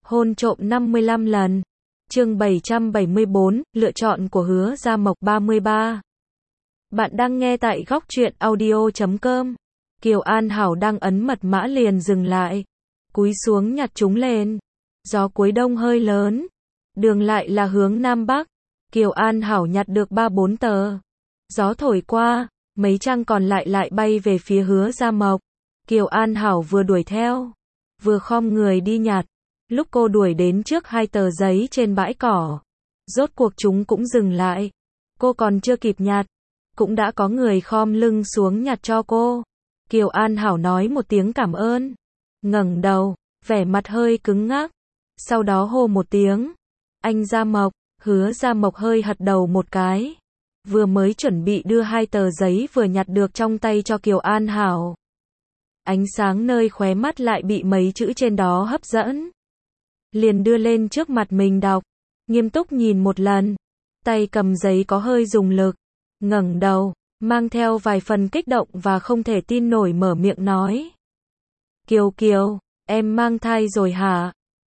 Hôn trộm 55 lần. Chương 774, lựa chọn của Hứa Gia Mộc 33. Bạn đang nghe tại góc truyện audio.com. Kiều An Hảo đang ấn mật mã liền dừng lại, cúi xuống nhặt chúng lên. Gió cuối đông hơi lớn, đường lại là hướng nam bắc. Kiều An Hảo nhặt được 3-4 tờ. Gió thổi qua, mấy trang còn lại bay về phía Hứa Gia Mộc. Kiều An Hảo vừa đuổi theo, vừa khom người đi nhặt. Lúc cô đuổi đến trước 2 tờ giấy trên bãi cỏ, rốt cuộc chúng cũng dừng lại. Cô còn chưa kịp nhặt, cũng đã có người khom lưng xuống nhặt cho cô. Kiều An Hảo nói một tiếng cảm ơn, ngẩng đầu, vẻ mặt hơi cứng ngắc, sau đó hô một tiếng, anh Gia Mộc. Hứa Gia Mộc hơi hất đầu một cái, vừa mới chuẩn bị đưa 2 tờ giấy vừa nhặt được trong tay cho Kiều An Hảo. Ánh sáng nơi khóe mắt lại bị mấy chữ trên đó hấp dẫn, liền đưa lên trước mặt mình đọc, nghiêm túc nhìn một lần, tay cầm giấy có hơi dùng lực, ngẩng đầu, mang theo vài phần kích động và không thể tin nổi mở miệng nói. Kiều Kiều, em mang thai rồi hả?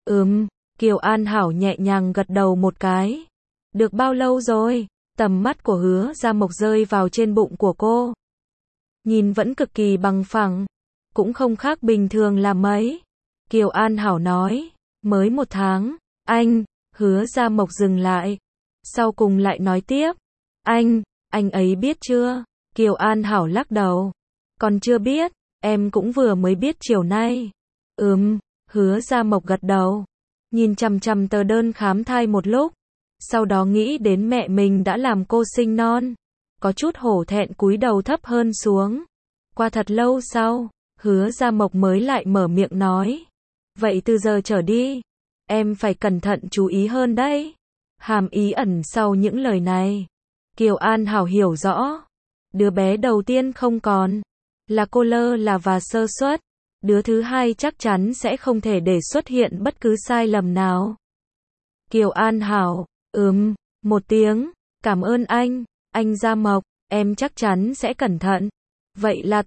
Kiều An Hảo nhẹ nhàng gật đầu một cái. Được bao lâu rồi? Tầm mắt của Hứa Gia Mộc rơi vào trên bụng của cô. Nhìn vẫn cực kỳ bằng phẳng, cũng không khác bình thường là mấy. Kiều An Hảo nói, mới 1 tháng. Anh, Hứa Gia Mộc dừng lại, sau cùng lại nói tiếp. Anh ấy biết chưa? Kiều An Hảo lắc đầu. Còn chưa biết, em cũng vừa mới biết chiều nay. Hứa Gia Mộc gật đầu, nhìn chằm chằm tờ đơn khám thai một lúc, sau đó nghĩ đến mẹ mình đã làm cô sinh non, có chút hổ thẹn cúi đầu thấp hơn xuống. Qua thật lâu sau, Hứa Gia Mộc mới lại mở miệng nói, vậy từ giờ trở đi, em phải cẩn thận chú ý hơn đấy. Hàm ý ẩn sau những lời này, Kiều An Hảo hiểu rõ. Đứa bé đầu tiên không còn, là cô lơ là và sơ suất. Đứa thứ hai chắc chắn sẽ không thể để xuất hiện bất cứ sai lầm nào. Kiều An Hảo, một tiếng, cảm ơn anh Gia Mộc, em chắc chắn sẽ cẩn thận. Vậy là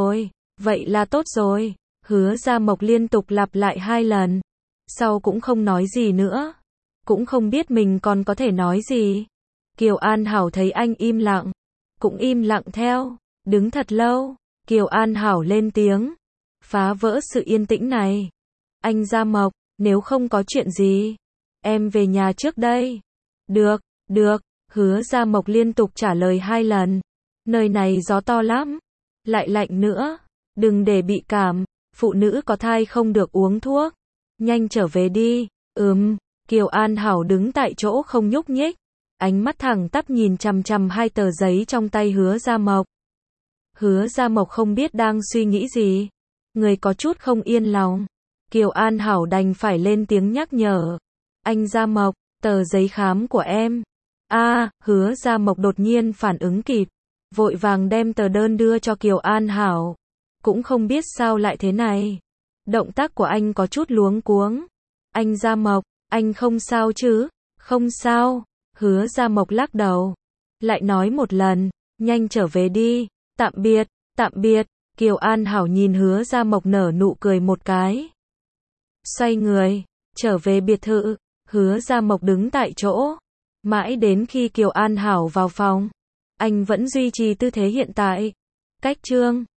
tốt rồi. Hứa Gia Mộc liên tục lặp lại 2 lần, sau cũng không nói gì nữa, cũng không biết mình còn có thể nói gì. Kiều An Hảo thấy anh im lặng, cũng im lặng theo, đứng thật lâu, Kiều An Hảo lên tiếng, phá vỡ sự yên tĩnh này. Anh Gia Mộc, nếu không có chuyện gì, em về nhà trước đây. Được, Hứa Gia Mộc liên tục trả lời 2 lần. Nơi này gió to lắm, lại lạnh nữa, đừng để bị cảm, phụ nữ có thai không được uống thuốc. Nhanh trở về đi. Kiều An Hảo đứng tại chỗ không nhúc nhích, ánh mắt thẳng tắp nhìn chằm chằm 2 tờ giấy trong tay Hứa Gia Mộc. Hứa Gia Mộc không biết đang suy nghĩ gì, người có chút không yên lòng. Kiều An Hảo đành phải lên tiếng nhắc nhở. Anh Gia Mộc, tờ giấy khám của em. Hứa Gia Mộc đột nhiên phản ứng kịp, vội vàng đem tờ đơn đưa cho Kiều An Hảo. Cũng không biết sao lại thế này. Động tác của anh có chút luống cuống. Anh Gia Mộc, anh không sao chứ? Không sao. Hứa Gia Mộc lắc đầu, lại nói một lần, nhanh trở về đi. Tạm biệt. Kiều An Hảo nhìn Hứa Gia Mộc nở nụ cười một cái, xoay người, trở về biệt thự. Hứa Gia Mộc đứng tại chỗ, mãi đến khi Kiều An Hảo vào phòng, anh vẫn duy trì tư thế hiện tại. Cách chương